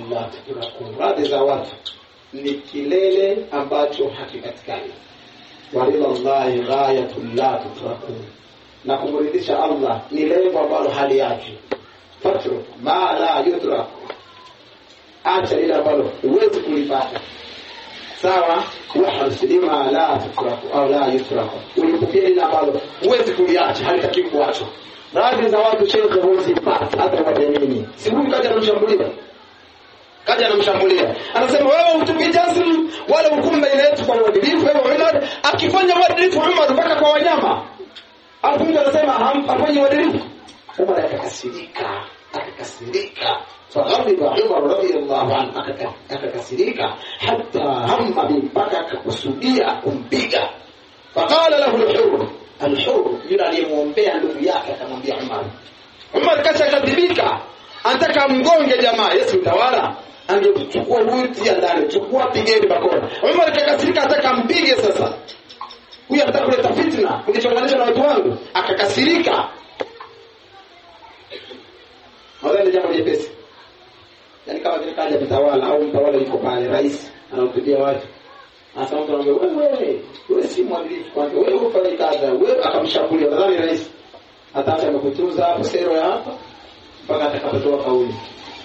la tudrakun. Radhi za watu ni kilele ambacho hakipatikani. Wa ila Allahi ghayatul la tudrakun. Na kumridhisha Allah ni lengo ambalo hali yake. Fatru ma la yudrak. Acha ile ambalo huwezi kulipata. Sawa? Wa hasilima la tutraku au la yutraku. Ulipokea ile ambalo huwezi kuliacha, halitaki kuachwa. Radhi za watu shekhe huzipata hata kwa nini? Si huyu kaja anamshambulia. Anasema wewe utukijazi wala hukumu ile yetu kwa uadilifu. Wewe Umar akifanya uadilifu Umar mpaka kwa wanyama. Alafu mtu anasema afanye uadilifu. Umar akakasirika. فغضب عمر رضي الله عنه akakasirika hatta hamma mpaka akakusudia kumpiga. فقال له الحر yule aliyemuombea ndugu yake akamwambia Umar kashakadhibika, anataka mgonge jamaa. Yesu utawala angechukua huyu tia ndani, chukua pigeni bakora. Umar akakasirika, ataka mpige. Sasa huyu anataka kuleta fitna, kunichonganisha na watu wangu. Akakasirika. Wala jambo jepesi. Yaani kama vile kaja mtawala au mtawala yuko pale, rais anakupigia watu. Hasa mtu anamwambia wewe si mwadilifu kwanza, wewe ufanye kazi, wewe akamshambulia. Nadhani rais ataacha kukutunza hapo sero ya hapa mpaka atakapotoa kauli.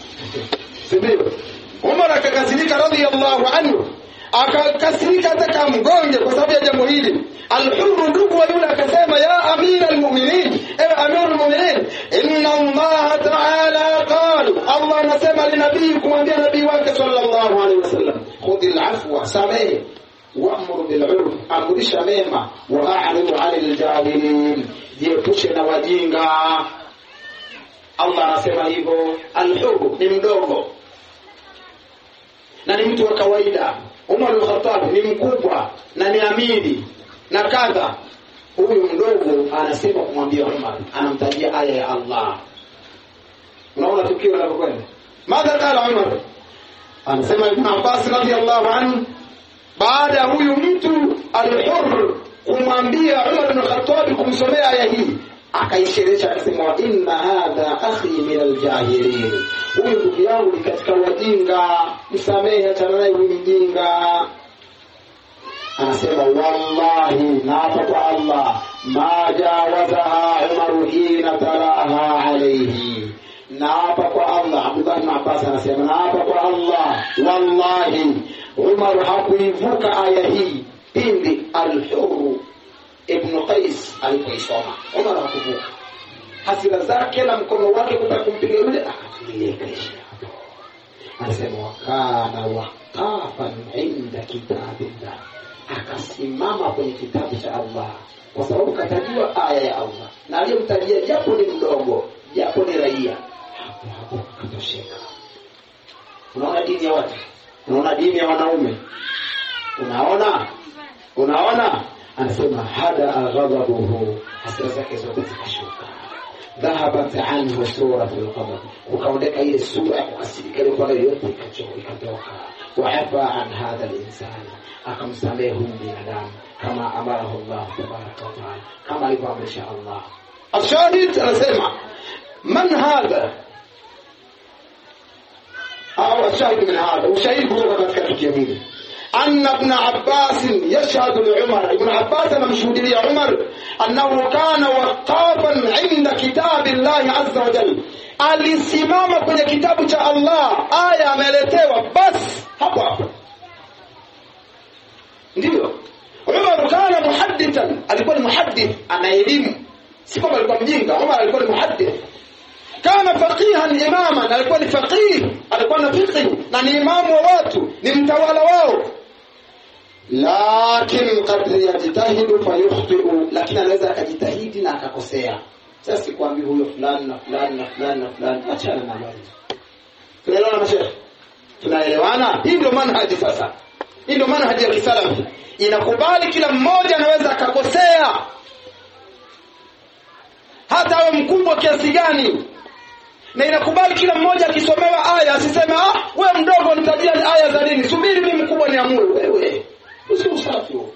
Sivyo? Umar akakasirika radhiyallahu anhu. Akakasirika ataka mgonge kwa sababu ya jambo hili. Al-Hurr ndugu wa yule akasema ya amira al-mu'minin, ewe amira al-mu'minin, inna Allah ta'ala qala, Allah anasema linabii kumwambia nabii wake sallallahu alaihi wasallam, khudhil afwa, samehe, wa'mur bil 'urf, amrisha mema, wa a'rid 'anil jahilin, jiepushe na wajinga. Allah anasema hivyo. Al-Hurr ni mdogo na ni mtu wa kawaida. Umar al-Khattab ni mkubwa na ni amiri na kadha. Huyu mdogo anasema kumwambia Umar, anamtajia aya ya Allah. Unaona tukio linavyokwenda. Madha qala Umar? Anasema Ibn Abbas radhiyallahu anhu, baada huyu mtu al-Hurr kumwambia Umar ibn Khattab kumsomea aya hii, akaisherehesha akasema inna hadha akhi min al-jahilin, huyu ndugu yangu ni katika wajinga, msamehe, achana naye huyu mjinga. Anasema wallahi, naapa kwa Allah, ma jawazaha Umar hina talaha alayhi, naapa kwa Allah. Abdullah ibn Abbas anasema naapa kwa Allah, wallahi Umar hakuivuka aya hii pindi al-Hurr ibn Qais alipoisoma. Umar hakuvuka hasira zake na mkono wake kutaka kumpiga yule, akatulia kesha. Anasema wakana waqafan inda kitabillah, akasimama kwenye kitabu cha Allah kwa sababu katajua aya ya Allah, na aliyemtajia japo ni mdogo, japo ni raia, hapo katosheka. Unaona dini ya watu, unaona dini ya wanaume, unaona anasema hada ghadabuhu, hasira zake zote zikashuka. Dhahabat anhu suratul qadar, ukaondeka ile sura ya kukasirika ile kwa yote ikatoka. Wa afa an hadha al-insan, akamsamehe huyu binadamu kama amarahu Allah tabaraka wa taala, kama alivyoamrisha Allah. Ashahid anasema man hadha au ashahid min hadha, ushahidi kutoka katika tukio hili. أن ابن عباس يشهد لعمر، ابن عباس مشهود عمر أنه كان وقافا عند كتاب الله عز وجل، alisimama kwenye kitabu cha Allah, aya ameletewa bas hapo. Ndio Umar kana muhaddithan, alikuwa ni muhaddith, ana elimu, si kama alikuwa mjinga. Umar alikuwa ni muhaddith. Kana faqihan imaman, alikuwa ni faqih, alikuwa na fiqh na ni imamu wa watu, ni mtawala wao. Lakin qad yajtahidu fayukhti'u, lakini anaweza akajitahidi na akakosea. Sasa sikwambii huyo fulani na fulani na fulani na fulani, achana na wale. Tunaelewana mashaikh? Tunaelewana? Hii ndio manhaji sasa. Hii ndio manhaji ya kisalafi. Inakubali kila mmoja anaweza akakosea, hata awe mkubwa kiasi gani. Na inakubali kila mmoja akisomewa aya asiseme wewe mdogo nitajia aya za dini, subiri mimi mkubwa niamue. Wewe usio usafi huo.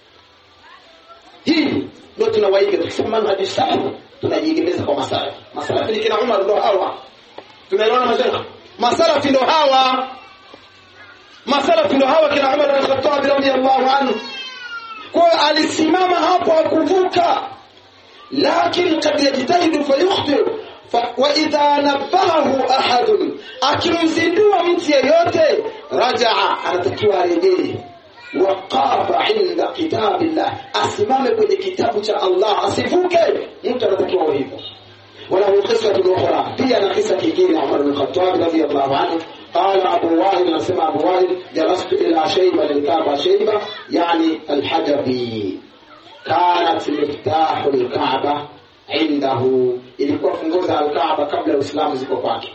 Hii ndio tunawaiga, tukisema manhaji safi tunajiegemeza kwa masalafi. Masalafi ni kina Umar ndio hawa. Tunaelewana mashaikh? Masalafi ndo hawa. Masalafi ndo hawa kina Umar bin Khattab radhiyallahu anhu. Kwa alisimama hapo akuvuka. Lakini kad yajtahidu fayukhti. Wa idha nabahu ahad, akimzindua mtu yeyote, rajaa, anatakiwa arejee. Waqafa inda kitabillah, asimame kwenye kitabu cha Allah, asivuke. Mtu anatakiwa hivyo. وله قصة أخرى في أنا قصة كثيرة عمر بن الخطاب رضي الله عنه. قال أبو وائل، نسمع أبو وائل: جلست إلى شيبة للكعبة. شيبة يعني الحجبي، كانت مفتاح الكعبة عنده، ilikuwa funguo za al-Kaaba kabla ya Uislamu ziko kwake.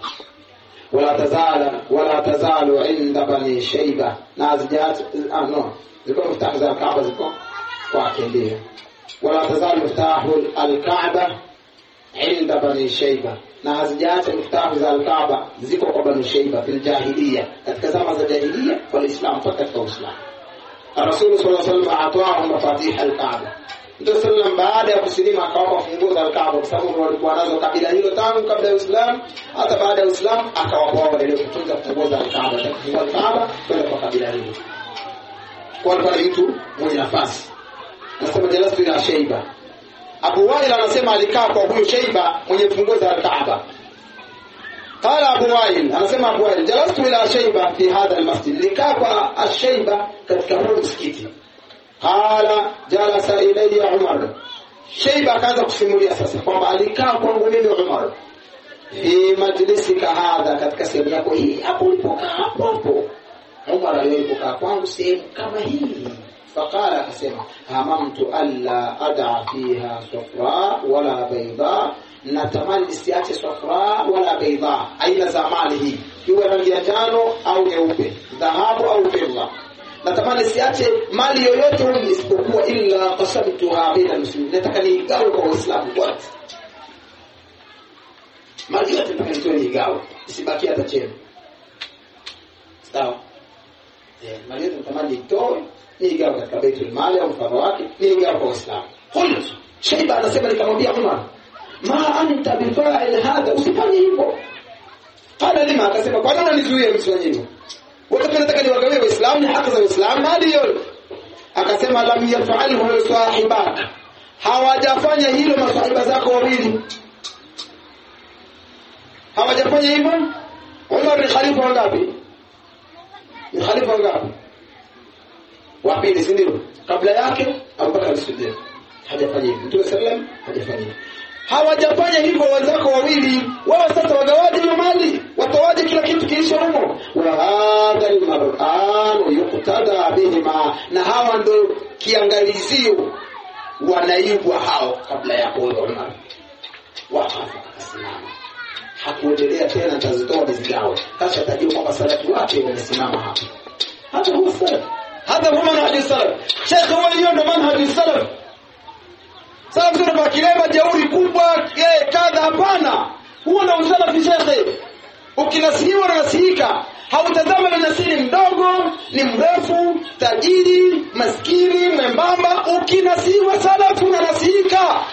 wala tazalu inda bani Shayba, nazijat zilikuwa miftahu za al-Kaaba ziko kwake. Ndio wala tazalu miftahu al-Kaaba inda bani Shayba, na hazijaacha miftahu za al-Kaaba ziko kwa bani Shayba fil jahiliya, katika zama za jahiliya kwa Uislamu mpaka katika Uislamu. Rasul sallallahu alaihi wasallam atoa mafatih al-Kaaba. Ndio sallam baada ya kusilimu akawapa funguo za al-Kaaba, kwa sababu walikuwa nazo kabila hilo tangu kabla ya Uislamu. Hata baada ya Uislamu akawapa wao wale kutunza funguo za al-Kaaba, funguo za al-Kaaba kwa kabila hilo. Kwa pale mtu mwenye nafasi. Nasema jalastu ila Shayba. Abu Wa'il anasema alikaa kwa huyo Shayba mwenye funguo za al-Kaaba. Qala Abu Wa'il, anasema Abu Wa'il: jalastu ila Shayba fi hadha al-masjid, likaa kwa al-Shayba katika huu msikiti. Qala jalasa ilayya Umar. Shayba akaanza kusimulia sasa kwamba alikaa kwangu mimi Umar, fi majlisika hadha, katika sehemu yako hii hapo ulipokaa hapo. Umar alipokaa kwangu sehemu kama hii. فقال akasema: hamamtu alla ad'a fiha safra wala bayda, natamani nisiache safra wala bayda, aina za mali hii, iwe rangi ya njano au nyeupe, dhahabu au fedha. Natamani nisiache mali yoyote huko isipokuwa illa qasamtuha baina muslimin, nataka nigawe kwa Waislamu wote. Mali yote nataka nigawe, isibaki hata chembe. Sawa? Mali yote natamani nitoe, nigawa katika Baitul Mali au mfano wake, nigawa kwa Uislamu. Qul Shayba anasema nikamwambia Umar: ma anta bifa'il hadha, usifanye hivyo. Qala lima, akasema kwa nini unizuie msifanye hivyo? Wote tunataka niwagawie Waislamu, ni haki za Uislamu mali hiyo. Akasema lam yaf'alhu sahibak, hawajafanya hilo masahiba zako wawili, hawajafanya hivyo. Umar ni khalifa wangapi? Ni khalifa wangapi? Wa pili, si ndio? Kabla yake Abu Bakar as-Siddiq hajafanya hivyo, Mtume sallam hajafanya hivyo. Hawajafanya hivyo wenzako wawili, wao sasa wagawaje hiyo mali, watoaje kila kitu kiisho humo. Wa hadha al-mar'an yuqtada bihima, na hawa ndio kiangalizio wanaibwa hao kabla ya Umar. Wakafa akasimama, hakuendelea tena, tazitoa mizigawa, kasha tajua kwamba salatu wake wamesimama hapo. Hata huwa salaf, hata huwa manhaj salaf. Sheikh huwa hiyo ndo manhaj salaf. Salaf sio kwa kilema jeuri kubwa kadha, hapana. Huwa na usalafi Sheikh. Ukinasihiwa na nasihika, hautazama ni nasiri mdogo, ni mrefu, tajiri, maskini, mwembamba. Ukinasihiwa salafu na nasihika.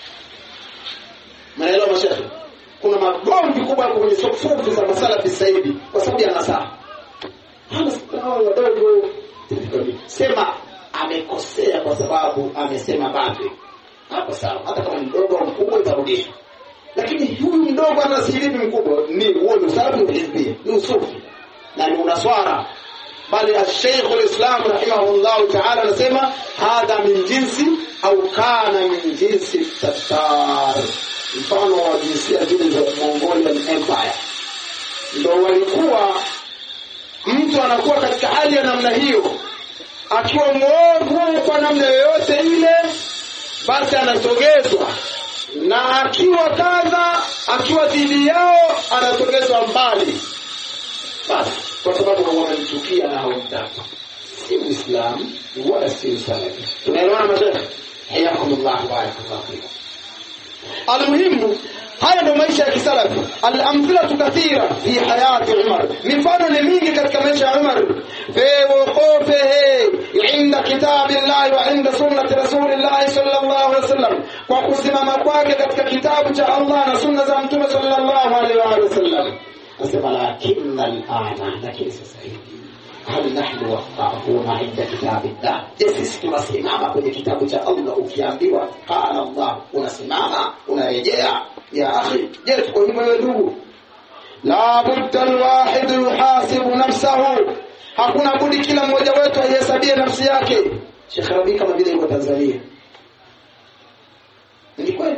Maelewa mashaikh. Kuna magomvi kubwa kwenye sofufu za masalafi sasa hivi kwa sababu ya nasaha. Hao wadogo sema amekosea kwa sababu amesema baadhi. Hapo sawa, hata kama mdogo au mkubwa itarudishwa. Lakini huyu mdogo anasilimu mkubwa ni huo usalafi wa hizbi, ni usufi na ni unaswara. Bali Sheikh al-Islam rahimahullah ta'ala anasema hadha min jinsi au kana min jinsi tatar, mfano wa jinsia zile za Mongolian Empire. Ndio walikuwa mtu anakuwa katika hali ya namna hiyo, akiwa mwovu kwa namna yoyote ile, basi anasogezwa, na akiwa kadha, akiwa dhidi yao anasogezwa mbali, basi kwa sababu wanamchukia na hawamtaki. Si Uislamu wala si usalafi. Tunaelewana mashaikh? Hayakumullah wa barakallahu fikum. Almuhimu, haya ndio maisha ya kisalafi. Al-amthilatu kathira fi hayati Umar, mifano ni mingi katika maisha ya Umar. Fi wuqufihi inda kitabillahi wa inda sunnati rasulillahi sallallahu alaihi wasallam, kwa kusimama kwake katika kitabu cha Allah na sunna za Mtume sallallahu alaihi wasallam. Asema lakinna al-ana, lakini sasa hivi hal nahnu waqafuna inda kitabillah, sisi tunasimama kwenye kitabu cha Allah. Ukiambiwa qala Allah unasimama unarejea. Ya akhi, je, tuko hivyo wewe ndugu? La budda al-wahid yuhasibu nafsahu, hakuna budi kila mmoja wetu ahesabie nafsi yake. Sheikh Rabi kama vile yuko Tanzania, ni kweli?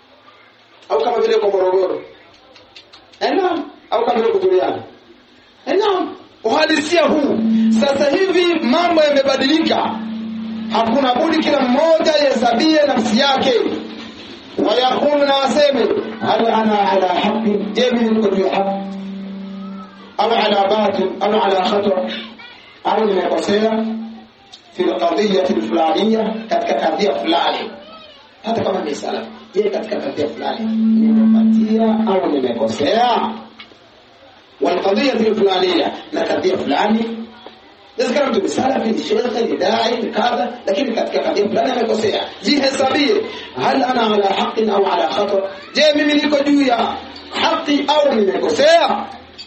Au kama vile yuko Morogoro? Naam. Au kama vile kutuliana? Naam. Uhalisia huu sasa hivi mambo yamebadilika, hakuna budi kila mmoja ahesabie nafsi yake. Wayakulu na waseme hal ana ala haqi, je mimi niko juu ya haki au ala batil au ala khata, au nimekosea fi qadiyati fulaniya, katika kadhia fulani. Hata kama ni sala, je katika kadhia fulani nimepatia au nimekosea? Wal qadiyati fulaniya, na kadhia fulani inawezekana mtu salafi ni shekhe ni dai ni kadha, lakini katika kadhia fulani amekosea. Jihesabie, hal ana ala haqi au ala khata, je mimi niko juu ya haki au nimekosea?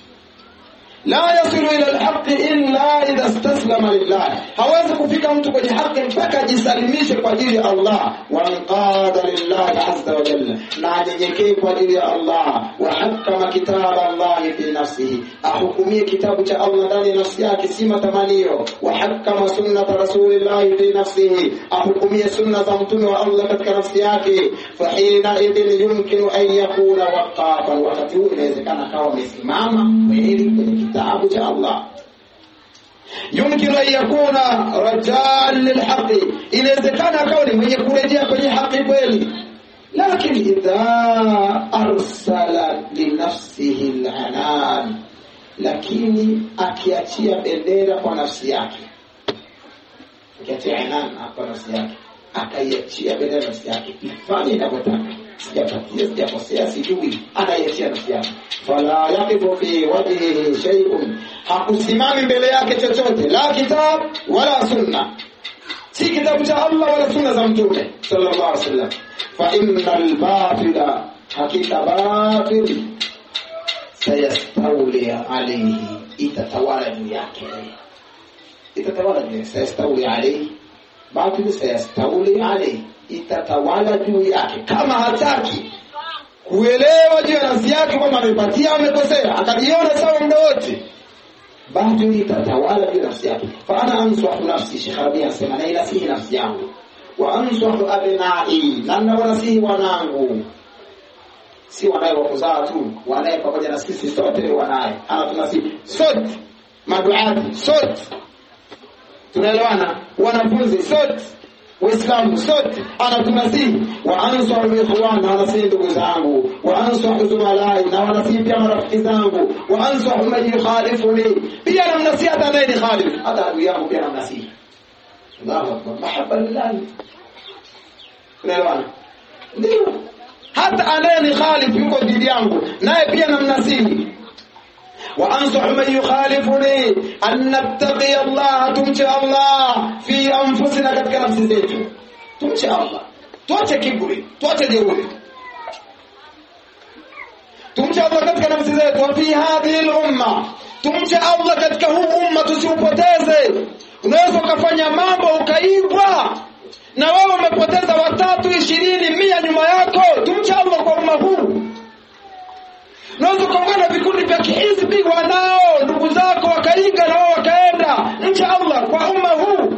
La yasilu ila al-haqi illa idha istaslama lillah, hawezi kufika mtu kwenye haki mpaka ajisalimishe kwa ajili ya Allah. Wa qada lillah azza wa jalla, na anyenyekee kwa ajili ya Allah. Wa hakama kitaba Allah fi nafsihi, ahukumie kitabu cha Allah ndani ya nafsi yake, si matamanio. Wa hakama sunnata rasulillah fi nafsihi, ahukumie sunna za mtume wa Allah katika nafsi yake. Fa hina idhin yumkinu an yakuna waqafan, wakati huu inawezekana kawa amesimama kweli kwenye kitabu cha Allah. Yumkinu an yakuna rajal lilhaqi, inawezekana akawa ni mwenye kurejea kwenye haki kweli. Lakini idha arsala li nafsihi al-anan, lakini akiachia bendera kwa nafsi yake, akiachia anan kwa nafsi yake, akaiachia bendera nafsi yake ifanye inavyotaka, sijapatia sijakosea sijui, anaiachia nafsi yake. Fala yaqifu fi wajhihi shay'un, hakusimami mbele yake chochote, la kitab wala sunna, si kitabu cha Allah wala sunna za mtume sallallahu alaihi wasallam. Fa innal batila, hakika batil, sayastawli alayhi, itatawala juu yake, itatawala juu yake. Sayastawli alayhi, batil sayastawli alayhi, itatawala juu yake. Kama hataki kuelewa juu ya nafsi yake kwamba amepatia amekosea, akajiona sawa muda wote, batil itatawala juu ya nafsi yake. Fa ana ansahu nafsi, Sheikh Rabi anasema na inasihi nafsi yangu, wa ansahu abnai, na nawasihi wanangu, si wanae wa kuzaa tu, wanae pamoja na sisi sote, wanae anatunasihi sote, maduati sote, tunaelewana, wanafunzi sote, Waislamu sote anatunasihi. Wa ansahu ikhwan, na wanasihi ndugu zangu. Wa ansahu zumalai, na wanasihi pia marafiki zangu. Wa ansahu man yukhalifuni, pia namnasihi hata anaye khalif, hata adui yangu pia namnasihi. Allahu akbar, mahabba lillah. Unaelewana? Ndio, hata anaye khalif yuko dhidi yangu, naye pia namnasihi. Wa ansahu man yukhalifuni an nattaqi Allah, tumche Allah fi anfusina, katika nafsi zetu tumche Allah, tuache kiburi, tuache jeuri, tumche Allah katika nafsi zetu. Wa fi hadhihi al-umma, tumche Allah katika huu umma, tusiupoteze. Unaweza ukafanya mambo ukaibwa, na wewe umepoteza 3, 20, 100 nyuma yako. Tumche Allah kwa umma huu. Unaweza kuungana vikundi vya kihizbi, wanao ndugu zako wakaiga na wao wakaenda. Mche Allah kwa umma huu.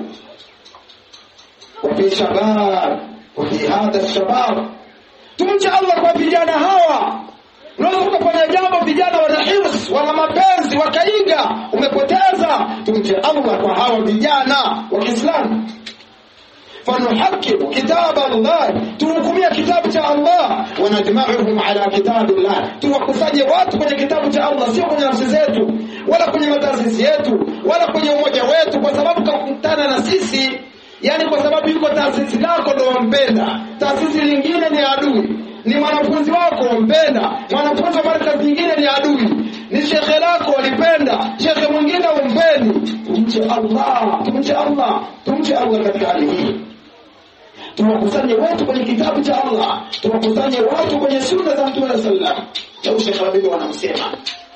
Wa fi shabab, wa fi hadha shabab, tumche Allah kwa vijana hawa. Unaweza kufanya jambo vijana wana hirs, wana mapenzi, wakaiga, umepoteza. Tumche Allah kwa hawa vijana wa Kiislamu. فنحكم كتاب الله, tuhukumia kitabu cha Allah. Wanajma'uhum ala kitabillah, tuwakusanye watu kwenye kitabu cha Allah, sio kwenye nafsi zetu wala kwenye mataasisi yetu wala kwenye umoja wetu, kwa sababu kakutana na sisi, yani kwa sababu yuko taasisi lako ndio umpenda, taasisi nyingine ni adui. Ni mwanafunzi wako umpenda, mwanafunzi wa markazi nyingine ni adui. Ni shekhe lako ulipenda, shekhe mwingine umpendi. Tumche Allah, tumche Allah, tumche Allah katika hali hii. Tuwakusanye watu kwenye kitabu cha Allah, tuwakusanye watu kwenye sunna za Mtume sallallahu alaihi wasallam. Sheikh Rabi wanamsema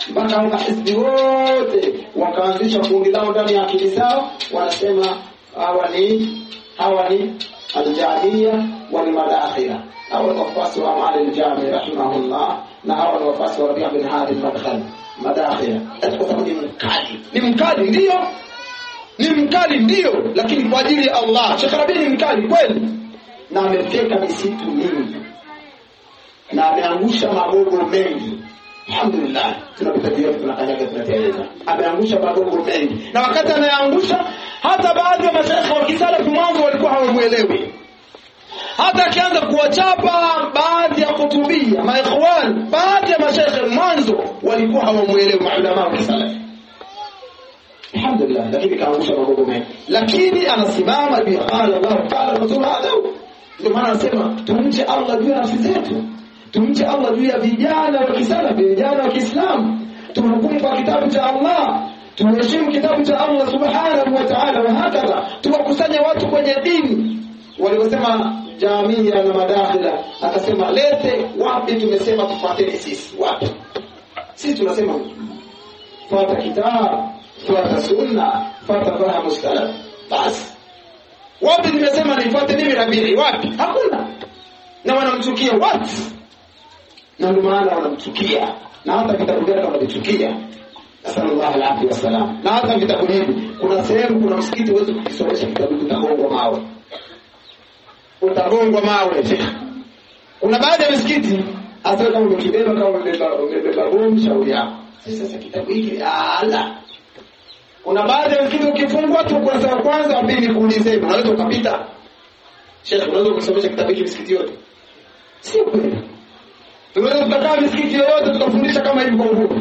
mpaka mahizbi wote wakaanzisha kundi lao ndani ya akili zao, wanasema hawa ni al-Jahmiyya wal Madakhila. Hawa ni wafuasi wa Imam al-Jami rahimahullah, na hawa ni wafuasi wa Rabi' bin Hadi al-Madkhali Madakhila. Kwa sababu ni mkali ndio, ni mkali ndio, lakini kwa ajili ya Allah. Sheikh Rabi' ni mkali kweli, na amefika misitu mingi na ameangusha magogo mengi. Alhamdulillah, tunapita hiyo, tunakanyaga, tunateleza. Ameangusha magogo mengi, na wakati anayaangusha, hata baadhi ya mashaikh wa kisalafu mwanzo walikuwa hawamuelewi. Hata akianza kuwachapa baadhi ya kutubia maikhwan, baadhi ya mashaikh mwanzo walikuwa hawamuelewi maulama wa kisalafu. Alhamdulillah, lakini kaangusha magogo mengi, lakini anasimama bi qala Allah ta'ala rasul hada. Ndio maana anasema tumche Allah juu ya nafsi zetu, tumche Allah juu ya vijana wa kisalafi, vijana wa Kiislamu. Tuhukumu kwa kitabu cha Allah, tuheshimu kitabu cha Allah subhanahu wa ta'ala, wa hakadha tuwakusanye watu kwenye dini. Waliposema Jahmiyya na Madakhila, akasema lete wapi tumesema tufuateni sisi? Wapi? Sisi tunasema fuata kitabu, fuata sunna, fuata fahamu salaf. Basi wapi nimesema nifuate mimi Rabii? Wapi? Hakuna. Na wanamchukia watu, na ndio maana wanamchukia, na hata vitabu vyake wanavichukia. Sallallahu alaihi wasallam. Na hata vitabu hivi, kuna sehemu, kuna msikiti uweze kukisomesha kitabu, utagongwa mawe. Utagongwa mawe. Kuna baadhi ya misikiti hasa kama ukibeba, kama umebeba bomu, shauri yako. Sasa kitabu hiki ala. Kuna baadhi ya misikiti ukifungwa tu ukurasa wa kwanza, wa pili kuulize, unaweza ukapita. Sheikh, unaweza kusomesha kitabu hiki misikiti yote? Sio kweli. Tunaweza kukaa misikiti yote tukafundisha kama hivi kwa uhuru.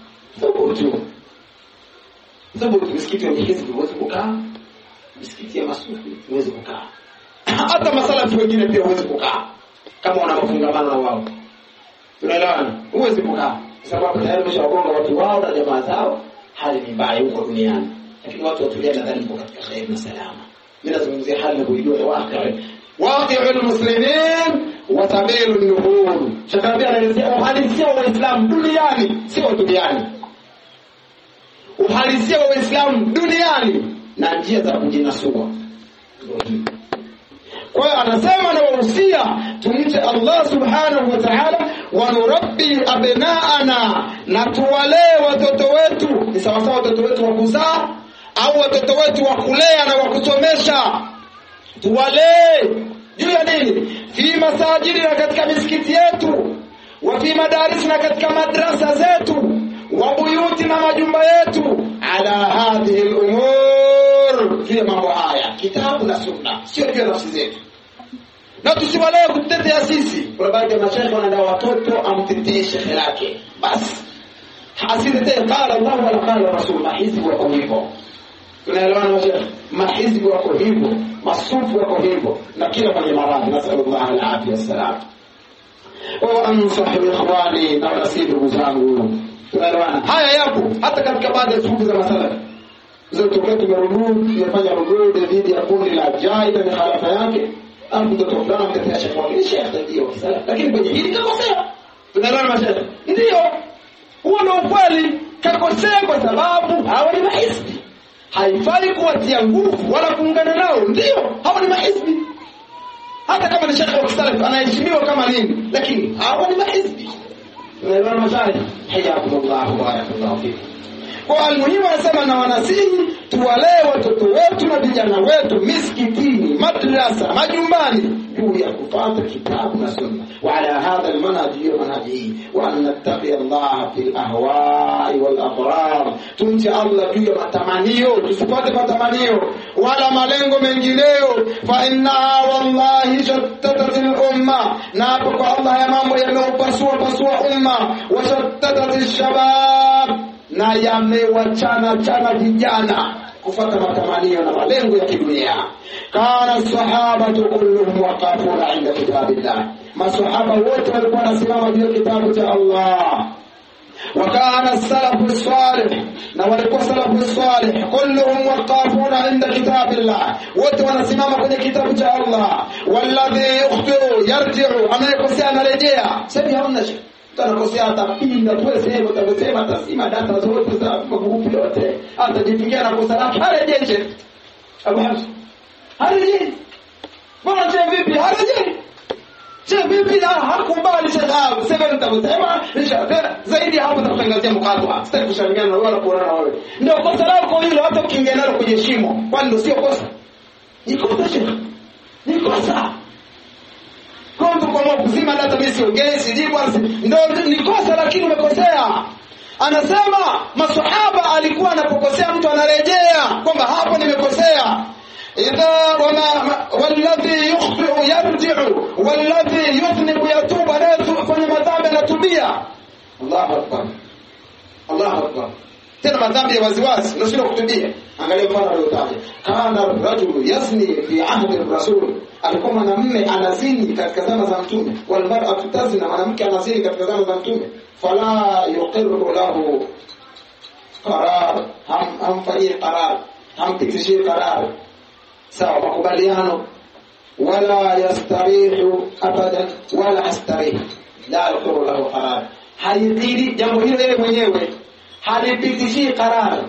Sababu misikiti ya hizbi huwezi kukaa, misikiti ya masufi huwezi kukaa, hata masalafi wengine pia huwezi kukaa kama una mafungamano na wao. Tunaelewana? Huwezi kukaa sababu tayari umeshawagonga watu wao na jamaa zao, hali ni mbaya huko duniani. Lakini watu watulia, nadhani mko katika khair na salama. Mimi nazungumzia hali ya kujua waqi'ul muslimin wa tabilu an-nuhur. Shakabia anaelezea uhalisia wa Uislamu duniani, sio duniani. Uhalisia wa Uislamu duniani na njia za kujinasua. Kwa hiyo anasema na wahusia tumche Allah subhanahu wa ta'ala, wa nurabbi abnaana, na tuwalee watoto wetu. Ni sawa sawa watoto wetu wa kuzaa au watoto wetu wa kulea na wa kusomesha. Tuwalee juu ya nini? Fi masajidi, na katika misikiti yetu, wa fi madaris, na katika madrasa zetu, wa buyuti, na majumba yetu, ala hadhihi al-umur, fi mambo haya kitabu na sunna, sio juu nafsi zetu. Na tusiwalee kutetea sisi. Kwa baadhi ya mashaikh wanaenda watoto amtetee shekhi lake, basi asitetee qala Allah wala qala Rasul. Mahizbi wako hivyo, tunaelewana mashaikh? Mahizbi wako hivyo, masufi wako hivyo, na kila kwenye maradhi. Nasallallahu alaihi wasallam. Wa ansahu ikhwani, na nasibu ndugu zangu, tunaelewana? Haya yapo hata katika baadhi ya shughuli za masala zote. Tumefanya rudud dhidi ya kundi la Jaida na khalafa yake, mtoto fulani mtetea shekhi wake, ni shekhi ndio kisala, lakini kwenye hili kakosea. Tunaelewana mashaikh? Ndio, huo ndio ukweli. Kakosea kwa sababu hawa ni mahizbi. Haifai kuwatia nguvu wala kuungana nao. Ndio, hawa ni mahizbi. Hata kama ni shekhi wa kisalafi anaheshimiwa kama nini, lakini hawa ni mahizbi. Tunaelewana mashaikh? Hayyakumullah wa barakallahu fikum. Kwa almuhimu anasema na wanasihi tuwalee watoto wetu na vijana wetu misikitini, madrasa, majumbani, juu ya kufuata kitabu na sunna. Wa ala hadha almanhaj manhaji, wa an nattaqi Allah fil ahwa'i wal agrar. Tumche Allah juu ya matamanio, tusifuate matamanio wala malengo mengineyo. Fa inna wallahi shattatat al umma, na hapo kwa Allah ya mambo yanayopasua umma, wa shattatat al shabab, na yamewachana vijana kufuata matamanio na malengo ya kidunia. Kana sahabatu kulluhum waqafuna inda kitabillah, masahaba wote walikuwa wanasimama juu ya kitabu cha Allah. Wakana salafu salih, na walikuwa salafu salih kulluhum waqafuna inda kitabillah, wote wanasimama kwenye kitabu cha Allah. Walladhi yukhtiru yarji'u, anayekosea anarejea. Sasa hamna shaka, Tunakosea atapinga tuwe sema tutasema atasema data zote za magrupu yote. Atajipigia na kosa lake harejeshe. Harejeshe. Bwana je vipi? Harejeshe. Je vipi hakubali shaka sema nitasema inshallah zaidi hapo tutakangazia mkataba. Sitaki kushangana wala kuona wewe. Ndio kosa lako hilo hata ukiingia nalo kwenye shimo. Kwani ndio sio kosa? Ni kosa shaka. Ni kosa. Kwa mtu kwa kuzima data mimi siongei sijibu ndio ni kosa lakini umekosea. Anasema maswahaba alikuwa anapokosea mtu anarejea kwamba hapo nimekosea. Idha walladhi yukhfi'u yarji'u walladhi yudhnibu yatubu anayefanya madhambi anatubia. Allahu akbar. Allahu akbar. Tena madhambi ya waziwazi ndio sio kutubia. Angalia mfano aliotaja. Kana rajulu yazni fi ahdi ar-rasul. Alikuwa mwanamume anazini katika zama za mtume. Wal mar'atu tazni, mwanamke anazini katika zama za mtume. Fala yuqirru lahu qarar. Hamfanyi qarar. Hampitishi qarar. Sawa makubaliano. Wala yastarihu abadan wala astarih. La yuqirru lahu qarar. Haidhiri jambo hilo yeye mwenyewe. Halipitishi qarar.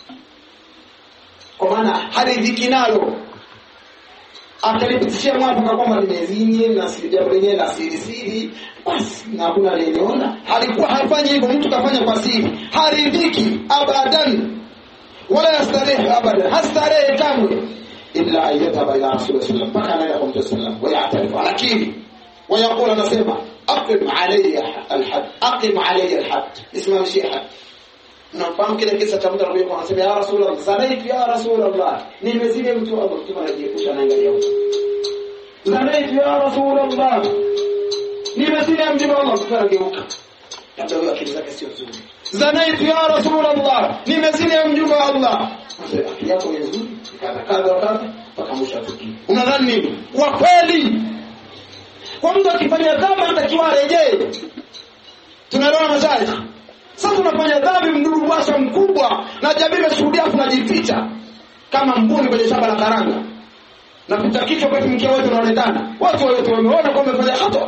Kwa maana haridhiki nalo. Akalipitishia mwafaka kwamba nimezini na jambo lenyewe la siri basi na hakuna aliyeona. Alikuwa hafanyi hivyo, mtu kafanya kwa siri. Haridhiki abadan wala yastarehe abadan, hastarehe kamwe illa ayyadhaba ila rasulullah sallallahu alaihi wasallam, anaenda kwa mtume sallallahu alaihi wasallam wa ya'tarifu wa yaqulu anasema aqim alayya alhad, aqim alayya alhad, isma shay'an. Nafahamu kile kisa cha mtu aliyokuwa anasema ya rasulullah zanaitu ya rasulullah, nimezidi mtu Allah mtume anajiepusha anaangalia huko. Zanaitu ya rasulullah, nimezidi mtu Allah mtume anageuka. Labda huyo akili zake sio nzuri. Zanaitu ya rasulullah, nimezidi mtu Allah. Sasa akili yako ni nzuri, kadha mpaka mshafiki. Unadhani nini? Kwa kweli kwa mtu akifanya dhambi anatakiwa arejee. Tunaelewana mashaikh? Sasa tunafanya dhambi mduru washa mkubwa na jamii imeshuhudia tunajificha kama mbuni kwenye shamba la karanga. Na pita kichwa kwa mkia wote unaonekana. Watu wote wameona kwamba umefanya hata.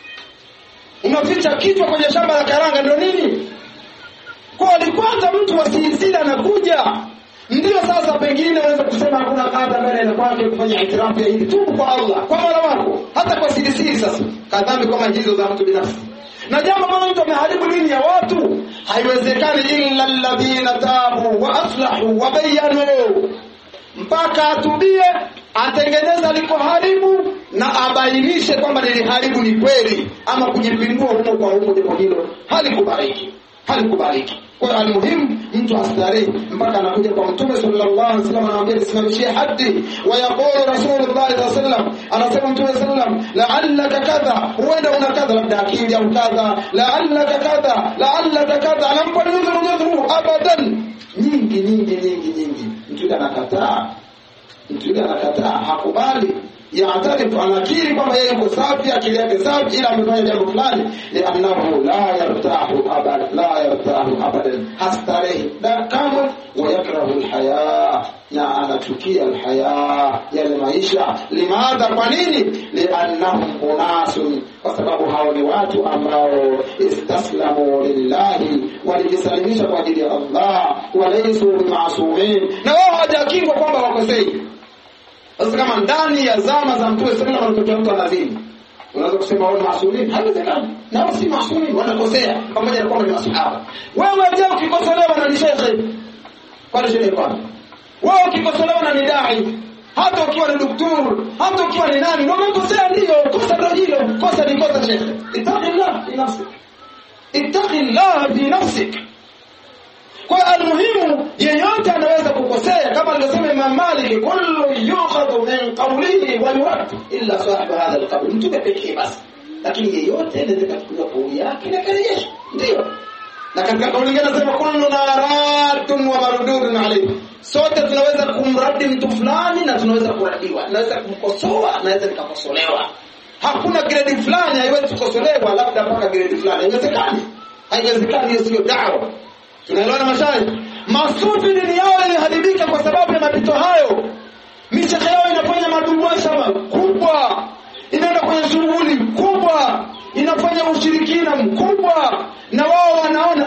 Unaficha kichwa kwenye shamba la karanga ndio nini? Kwa kwanza mtu wasizida anakuja. Ndio sasa pengine unaweza kusema hakuna kadha mbele na kwake kufanya itirafu ya hili tu kwa Allah, kwa Mola wako, hata kwa siri sasa. Kadhambi kama hizo za mtu binafsi. Na jambo ambalo mtu ameharibu dini ya watu, haiwezekani illa alladhina tabu wa aslahu wa bayyanu, mpaka atubie, atengeneza alikoharibu na abainishe kwamba niliharibu ni kweli, ama kujipindua huko kwa huko jambo hilo halikubaliki. Kwa almuhimu mtu astarehe mpaka anakuja kwa Mtume sallallahu alaihi wasallam anamwambia simamishie haddi, wa yaqulu rasulullah sallallahu alaihi wasallam, anasema Mtume sallallahu alaihi wasallam la'allaka kadha, huenda una kadha, labda akili au kadha, la'allaka kadha, anampa nuzuru abadan, nyingi. Mtu anakataa, hakubali. Yaatarifu, anakiri kwamba yeye yuko safi, akili yake safi, ila amefanya jambo fulani, li'annahu la yartahu abadan, hastarehi kamwe, wa yakrahu alhaya, na anachukia alhaya, yale maisha. Limadha, kwa nini? Li'annahum unasun, kwa sababu hao ni watu ambao istaslamu lillahi, walijisalimisha kwa ajili ya Allah, walaysu bimaasumin, na wao hawajakingwa kwamba wakosei. Sasa kama ndani ya zama za Mtume sallallahu alaihi wasallam mtu anazini, unaweza kusema wao ni maasumini? Haiwezekani. Na wao si maasumini, wanakosea pamoja na kwamba ni masahaba. Wewe je, ukikosolewa na shekhe, kwa shekhe kwani? Wewe ukikosolewa na dai, hata ukiwa ni daktari, hata ukiwa ni nani, ndio unakosea. Ndio kosa ndio hilo, kosa ni kosa shekhe. Ittaqillah fi nafsik. Kwa almuhimu yeyote anaweza kukosea, kama alivyosema Imam Malik, kullu yukhadhu min qawlihi wa yurad illa sahib hadha alqawl, mtu pekee basi, lakini yeyote anaweza kuchukua kauli yake na karejesha. Ndio, na katika kauli nyingine anasema kullu naratun wa mardudun alayhi, sote tunaweza kumradi mtu fulani na tunaweza kuradiwa, tunaweza kumkosoa, naweza nikakosolewa. Hakuna grade fulani haiwezi kukosolewa labda mpaka grade fulani, haiwezekani. Hiyo sio da'wa. Tunaelewana mashaikh? Masufi dini yao iliharibika kwa sababu ya mapito hayo. Michezo yao inafanya madumbasha kubwa, inaenda kwenye shughuli kubwa, inafanya ushirikina mkubwa, na wao wanaona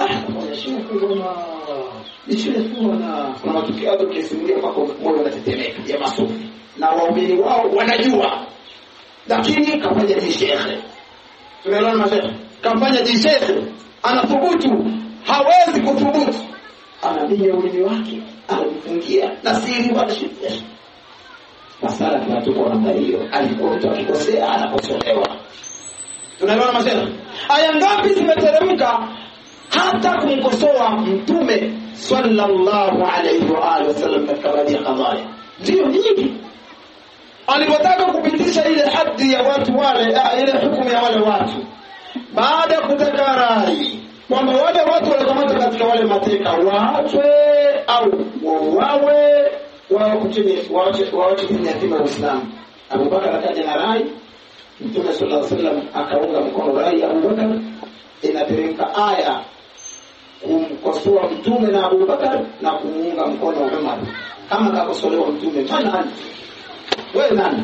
kuna matukio hapo kisimulia mpaka moyo unatetemeka ya masufi, na waumini wao wanajua, lakini kafanya jishekhe. Tumeelewana mashehe? Kafanya jishekhe, anathubutu, hawezi kuthubutu, anabinya ulimi wake, anajifungia na siri wala shida. Masala tunatoka namna hiyo, alikuwa mtu akikosea anakosolewa. Tunaelewana mashehe? Aya ngapi zimeteremka hata kumkosoa Mtume sallallahu alayhi wa alihi wasallam katika baadhi ya kadhaya. Ndio nyingi. Alipotaka kupitisha ile hadhi ya watu wale, ile hukumu ya wale watu, baada ya kutaka rai kwamba wale watu walikamata katika wale mateka waachwe au wawe waache chini ya tima Uislamu, Abu Bakar akaja na rai, Mtume sallallahu alayhi wasallam akaunga mkono rai Abu Bakar. Inateremka aya kumkosoa Mtume na Abu Bakar na kumuunga mkono Umar. Kama kakosolewa Mtume, maana wewe nani?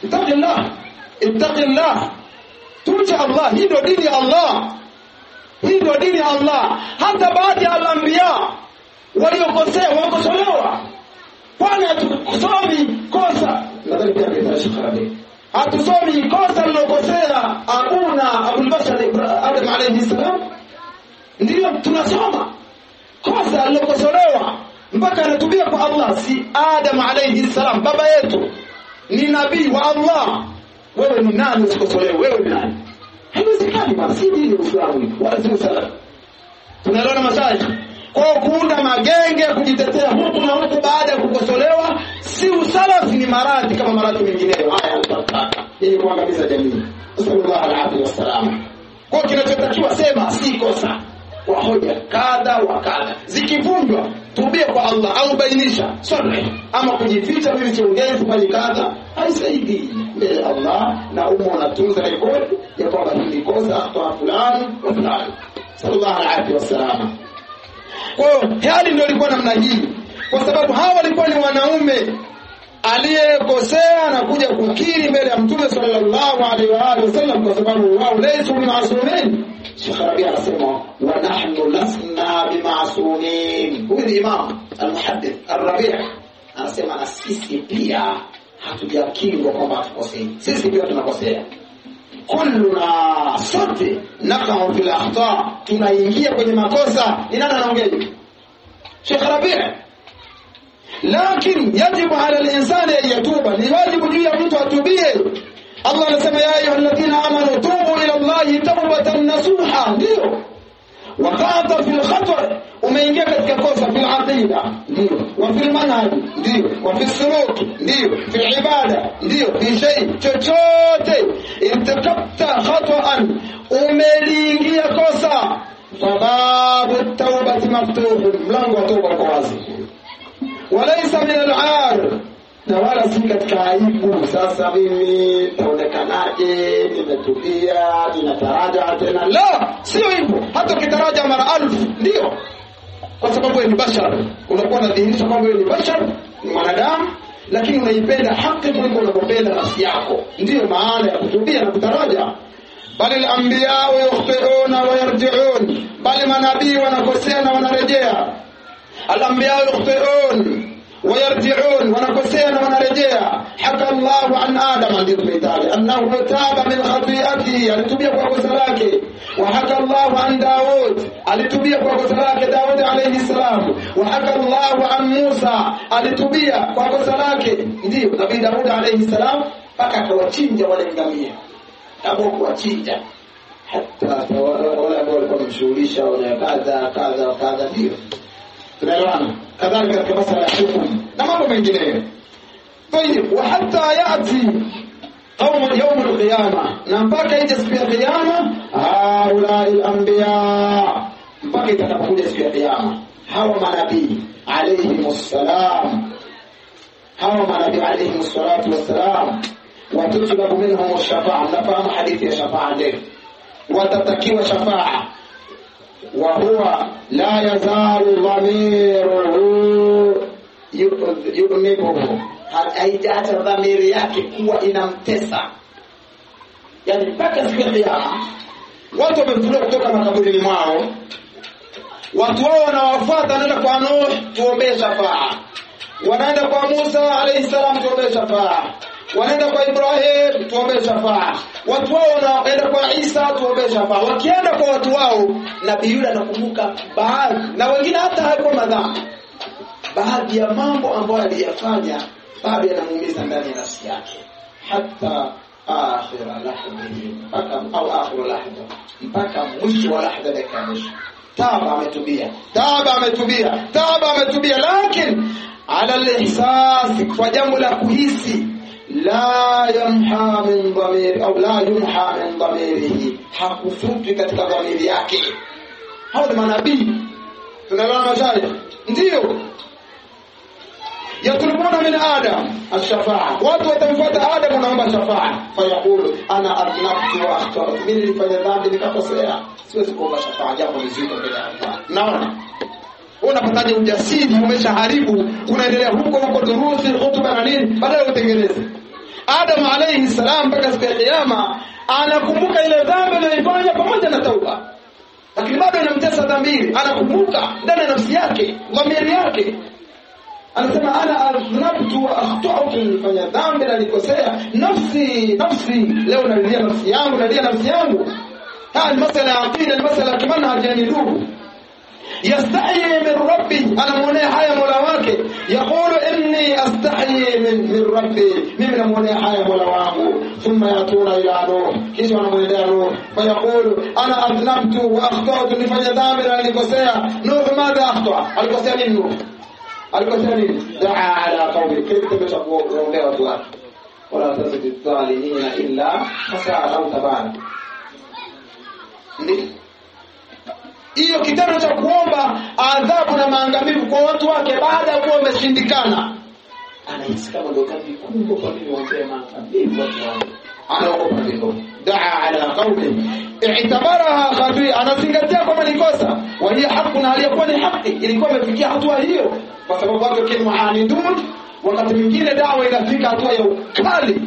Ittaqillah, tucha Allah. Hii ndio dini ya Allah, hii ndio dini ya Allah. Hata baadhi ya anbiya waliokosea wakosolewa, kwani hatusomi kosa. Nadhani pia kwa Shekarabi hatusomi kosa lilokosea Abul Bashar Adam alayhi salam, ndio tunasoma kosa lilokosolewa mpaka anatubia kwa Allah. Si Adam alayhi salam baba yetu, ni nabii wa Allah. Wewe ni nani usikosolewe? Wewe ni nani? Haiwezekani bwana, si dini ya Uislamu wala si salaf. Tunaelewana mashaikh? Kwa kuunda magenge kujitetea huku na huku baada ya kukosolewa si usalafi, ni maradhi kama maradhi mengineyo haya yanataka ili kuangamiza jamii. Sallallahu alaihi wasallam. Kwa kinachotakiwa sema si kosa kwa hoja kadha wa kadha, zikivunjwa tubia kwa Allah au bainisha sorry, ama kujificha mimi siongezi kwa kadha haisaidii mbele Allah, na unatunza rekodi ya kwamba hili kosa kwa fulani wa fulani. Sallallahu alaihi wasallam. Kwa hiyo hali ndio ilikuwa namna hii, kwa sababu hawa walikuwa ni wanaume. Aliyekosea na kuja kukiri mbele ya Mtume sallallahu alaihi wa alihi wasallam, kwa sababu wao laysu bimaasumin. Sheikh Rabi anasema wa nahnu lasna bimaasumin. Huyu ni Imam al-Muhaddith al-Rabi' anasema na sisi pia hatujakingwa kwamba hatukosei. Sisi pia tunakosea. Kulluna sote nakau fil akhta, tunaingia kwenye makosa. Ni nani anaongea hivi? Sheikh Rabi'. Lakini yajibu ala al-insani an yatuba, ni wajibu juu ya mtu atubie. Allah anasema ya ayyuhalladhina amanu tubu ila Allahi tawbatan nasuha. Ndio wakata fil khata, umeingia katika kosa fil aqida, ndio wa fil manhaj, ndio wa fil suluk, ndio fil ibada, ndio fi shay chochote irtakabta khata'an, umeliingia kosa, sababu tawbati maftuh, mlango wa toba uko wazi. Walaysa min al-'ar, na wala si katika aibu. Sasa mimi taonekanaje nimetubia ninataraja tena? La, sio hivyo. Hata ukitaraja mara 1000 ndio, kwa sababu wewe ni bashar, unakuwa unadhihirisha kwamba wewe ni bashar, ni mwanadamu, lakini unaipenda haki kuliko unapopenda nafsi yako. Ndio maana ya kutubia na kutaraja. Bali al-anbiya yukhti'una wa yarji'un, bali manabii wanakosea na wanarejea. Al-anbiya yukhti'un ويرجعون ونكسين ونرجع. حكى الله عن آدم عند المثال أنه تاب من خطيئته ألتبيق وقسلاك. وحكى الله عن داود ألتبيق وقسلاك داود عليه السلام. وحكى الله عن موسى ألتبيق وقسلاك نبي داود عليه السلام فكك وچinja wale ngamia aboko wachinja hata wale ambao walikuwa mshuhulisha wale kadha ndio tunaelewana. Kadhalika katika masala ya hukumu na mambo mengineyo. Tayeb, wa hatta yati qawm yawm al-qiyamah, na mpaka ije siku ya kiyama, haula al-anbiya, mpaka itakapokuja siku ya kiyama hawa manabii alayhimus salam, hawa manabii alayhimus salatu wassalam, watutlabu minhum ash-shafa'a. Nafahamu hadithi ya shafa'a ndio watatakiwa shafa'a, وهو لا يزال ضميره يؤنبه, haijaacha dhamiri yake kuwa inamtesa. Yani mpaka siku ya kiyama watu wamefufuliwa kutoka makaburini mwao, watu wao wanawafuata, wanaenda kwa Nuh, tuombee shafaa. Wanaenda kwa Musa alayhi salam, tuombee shafaa. Wanaenda kwa Ibrahim, tuombee shafaa. Watu wao wanaenda kwa Isa, tuombee shafaa. Wakienda kwa watu wao, nabii yule anakumbuka baadhi, na wengine hata haikuwa madhambi, baadhi ya mambo ambayo aliyafanya bado yanamuumiza ndani ya nafsi yake, hata akhir lahadhi, mpaka mwisho wa lahadha dakika mwisho. Taba ametubia, lakini ala al-ihsas, kwa jambo la kuhisi, la yumha min dhamirihi, hakufuti katika dhamiri yake. Hao ni manabii, tunaelewana mashaikh? Ndio yatlubuna min Adam ash-shafa'a, watu watamfuata Adam wanaomba shafa'a, fayaqulu ana adnabtu wa akhtatu, mimi nilifanya dhambi nikakosea, siwezi kuomba shafa'a, jambo lizito mbele ya Allah. Naona unapataje ujasiri, umeshaharibu, unaendelea huko durusi, hutuba na nini, badala utengeneze. Adam alayhi salam mpaka siku ya kiyama anakumbuka ile dhambi aliyofanya pamoja na tauba, lakini bado inamtesa dhamiri, anakumbuka ndani ya nafsi yake, dhamiri yake. Anasema ana adnabtu wa akhtatu, nilifanya dhambi na nilikosea, nafsi leo nalia nafsi yangu. Haya ni masala ya aqida, ni masala kama hajani ndugu. Yastahi min rabbi, anamuonea haya mola wake. Yaqulu inni astahi min rabbi, mimi namuonea haya mola wangu. Thumma yatuna ila Nuh, kisha anamuendea Nuh, fayaqulu ana adnabtu wa akhtatu, nilifanya dhambi na nilikosea. Nuh madha akhta, alikosea nini Nuh? alikosea nini? Daa ala qawmi, kile kitendo cha kuombea watu wake, wala tazidi dhalimina illa hasara au tabana. Ni hiyo kitendo cha kuomba adhabu na maangamivu kwa watu wake baada ya kuwa wameshindikana, anahisi kama ndio dhambi kubwa, kwa nini waombea maangamivu watu wake? Anaogopa hilo. Daa ala qawmi i'tabaraha khati, anazingatia kama ni kosa, wa hiya haki, na alikuwa ni haki, ilikuwa imefikia hatua hiyo, kwa sababu watu kile maanidun, wakati mwingine dawa inafika hatua ya ukali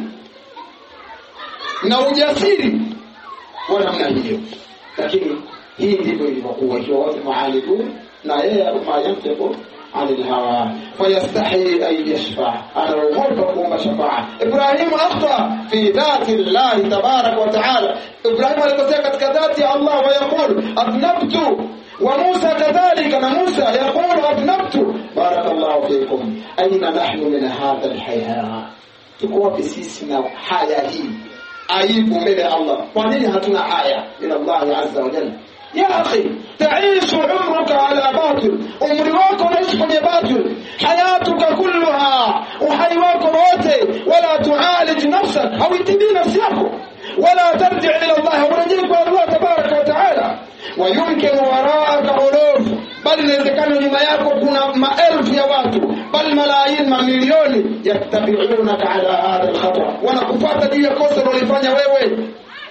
na ujasiri wa namna hiyo. Lakini hii ndivyo ilivyokuwa, hiyo watu maanidun, na yeye mayantiqu anil hawa, fayastahi ay yashfa, anaogopa kuomba shafa'a. Ibrahim akhta fi dhati Allah tabarak wa ta'ala, Ibrahim alikosea katika dhati ya Allah, wa yaqul adnabtu, wa Musa kadhalika, na Musa yaqul adnabtu. Barakallahu fikum. Aina nahnu min hadha alhaya, tuko wapi sisi na haya hii, aibu mbele ya Allah? Kwa nini hatuna haya ila Allah azza wa jalla? Ya akhi, تعيش عمرك على باطل, umri wako unaishi kwenye batil, hayatuka kulluha, uhai wako wote, wala tualij nafsak, hawitibi nafsi yako, wala tarji ila Allah, urejea kwa Allah tabaraka wa taala. Wa yumkinu waraaka uluf, bali inawezekana nyuma yako kuna maelfu ya watu, bali malayin, mamilioni, yattabi'unaka ala hadha alkhata, wanakufuata juu ya kosa ulilofanya wewe.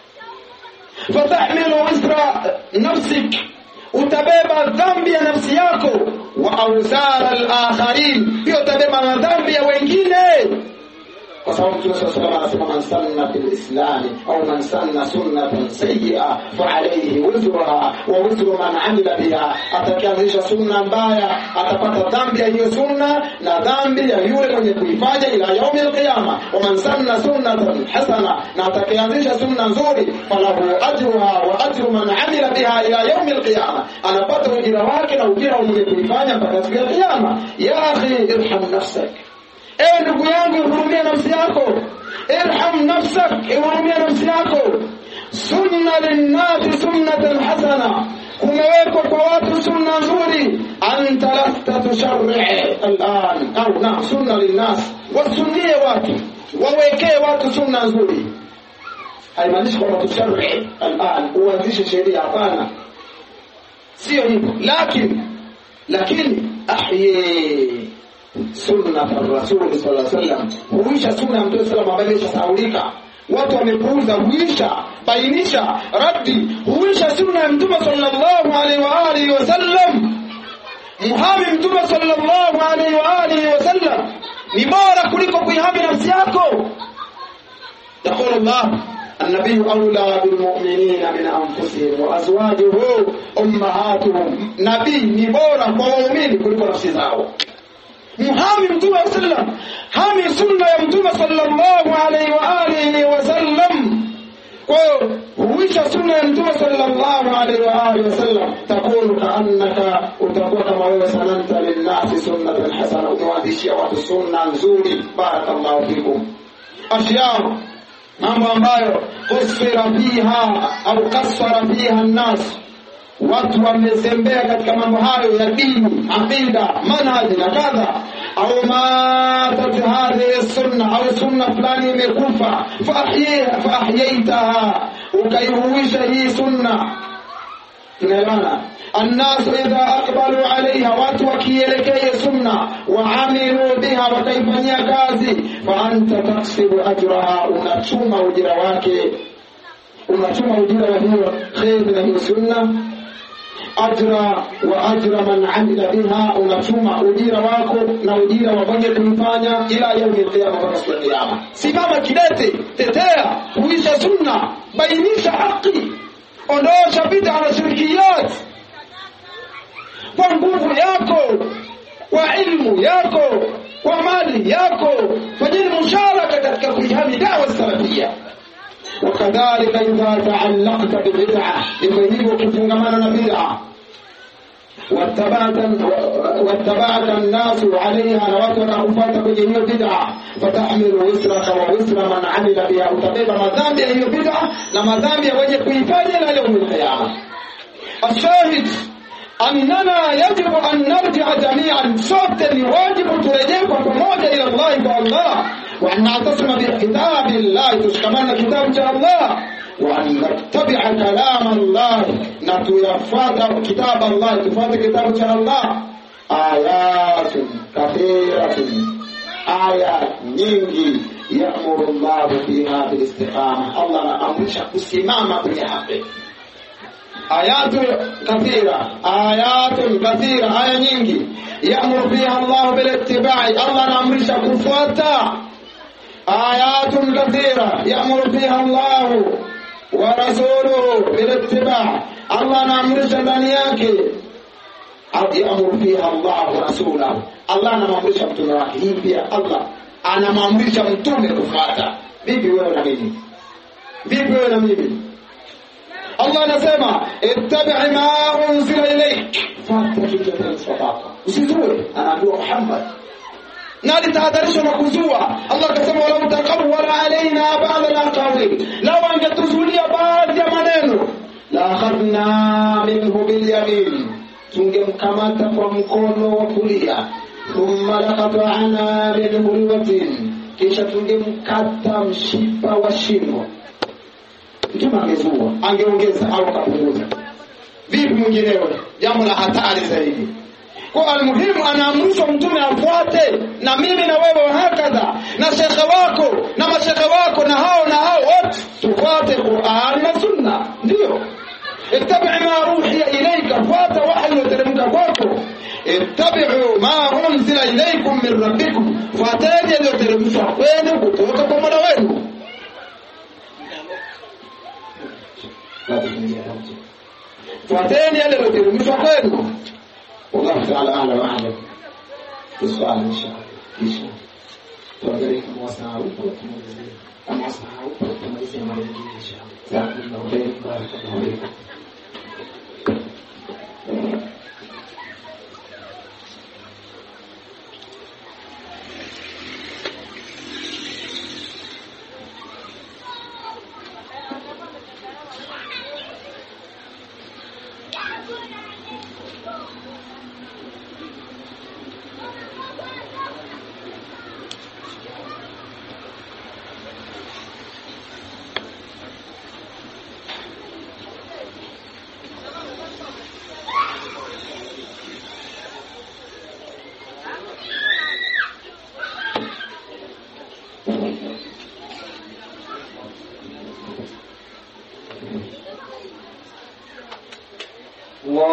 Fatahmilu isra nafsik, utabeba dhambi ya nafsi yako, wa awzara al-akharin, hiyo utabeba madhambi ya wengine. Kwa sababu Mtume sallallahu alayhi wasallam anasema, man sanna fil islam au man sanna sunnatan sayyi'a fa alayhi wizruha wa wizru man amila biha, atakayeanzisha sunna mbaya atapata dhambi ya hiyo sunna na dhambi ya yule mwenye kuifanya ila yaum al-qiyama. Wa man sanna sunnatan hasana, na atakayeanzisha sunna nzuri, falahu ajruha wa ajru man amila biha ila yaum al-qiyama, anapata ujira wake na ujira wa mwenye kuifanya mpaka siku ya kiyama. Ya akhi, irham nafsak, ewe ndugu yangu, hurumia nafsi yako. Irham nafsak, hurumia nafsi yako. Sunna linnasi sunnatan hasana, kumewekwa kwa watu sunna nzuri. Anta lasta tusharri al'an, au na sunna linnas, wasunnie watu, wawekee watu sunna nzuri. Haimaanishi kwamba tusharri al'an, uanzishe sheria, hapana, sio hivyo. Lakini ahyi sunna ar-rasul sallallahu alayhi wasallam, huisha sunna ya Mtume sallallahu alayhi wasallam ambayo imeshasahaulika, watu wamepuuza, huisha, bainisha, raddi, huisha sunna ya Mtume sallallahu alayhi wasallam. Muhami Mtume sallallahu alayhi wasallam ni bora kuliko kuihami nafsi yako. Yaqulu Allah, النبي أولى بالمؤمنين من أنفسهم وأزواجه أمهاتهم. نبي نبورا قومين كل نفس زاو محامي متوم وسلم حامي سنة متوم صلى الله عليه وآله وسلم وويش سنة متوم صلى الله عليه وآله وسلم تقول كأنك وتقول كما سننت للناس سنة حسنة وتواديش السنة نزولي. بارك الله فيكم. أشياء mambo ambayo kusira fiha au kasara fiha an-nas, watu wamezembea katika mambo hayo ya dini, aqida, manhaj na kadha. Au ma hadhihi sunna au sunna fulani imekufa fa ahyaitaha, ukaihuisha hii sunna. tunaelewana? الناس إذا أقبلوا عليها وتوكيلكي سنة وعملوا بها وكيفانيا كازي فأنت تكسب أجرها ونتشوم أجرواك ونتشوم أجروا خير من سنة أجر وأجر من عمل بها ونتشوم أجرواك نودير وفنية كنفانيا إلى يوم القيامة ورسول القيامة. سيبابا كداتي تتايا ويشا سنة بينيش حقي ondosha bid'a na shirkiyat kwa nguvu yako, kwa ilmu yako, kwa mali yako. fanyeni musharaka katika kuihami dawa salafia. wakadhalika idha ta'allaqta bi bid'ah, hivyo ukifungamana na bid'ah واتبعت الناس عليها نواتنا أفاتك بجهية بدعة فتحمل وسرك ووسر من عمل بها وتبيب مذامبي هي بدعة لمذامبي وجه كيفاني إلى يوم القيامة. الشاهد أننا يجب أن نرجع جميعا صوتا واجب ترجيك وكموجة إلى الله والله، وأن نعتصم بكتاب الله تشكمنا كتاب الله، وأن نتبع كلام الله نتوفاد كتاب الله تفاد كتاب الله. آيات كثيرة آيات nyingi يأمر الله فيها بالاستقامة. الله أمرش kusimama kwenye haki. آيات كثيرة آية nyingi يأمر فيها الله بالاتباع. الله أمرش kufuata. آيات كثيرة يأمر فيها الله ورسوله بالاتباع. الله نامرش ndani yake يأمر فيها الله ورسوله. Allah anamamrisha mtume wake. Hii pia Allah anamamrisha mtume kufuata. Vipi wewe na mimi? Allah anasema ittabi' ma unzila ilayk fata kitabul sadaqa. Usizue, anaambiwa Muhammad na litahadharishwa na kuzua. Allah akasema wala mutaqawwala alaina ba'd al-aqawil, law angetuzulia baadhi ya maneno la akhadna minhu bil yamin, tungemkamata kwa mkono wa kulia. Thumma laqata'na minhu al-watin, kisha tungemkata mshipa wa shingo. Mtume angezua, angeongeza au kapunguza. Vipi mwingineo? Jambo la hatari zaidi. Kwa almuhimu anaamrishwa mtume afuate, na mimi na wewe hakadha, na shekhe wako na mashekhe wako na hao wote tufuate Qur'an na Sunna. Ndio ittabi' ma uhiya ilayka, fuata wahyi uteremka kwako. ittabi'u ma unzila ilaykum min rabbikum, fuateni yaliyoteremshwa kwenu kutoka kwa Mola wenu. fuateni yaliyoteremshwa kwenu. والله تعالى أعلى وأعلم. السؤال إن شاء الله تقدرين موسعوا وتميزين موسعوا وتميزين مريضين إن شاء الله. بارك الله فيكم.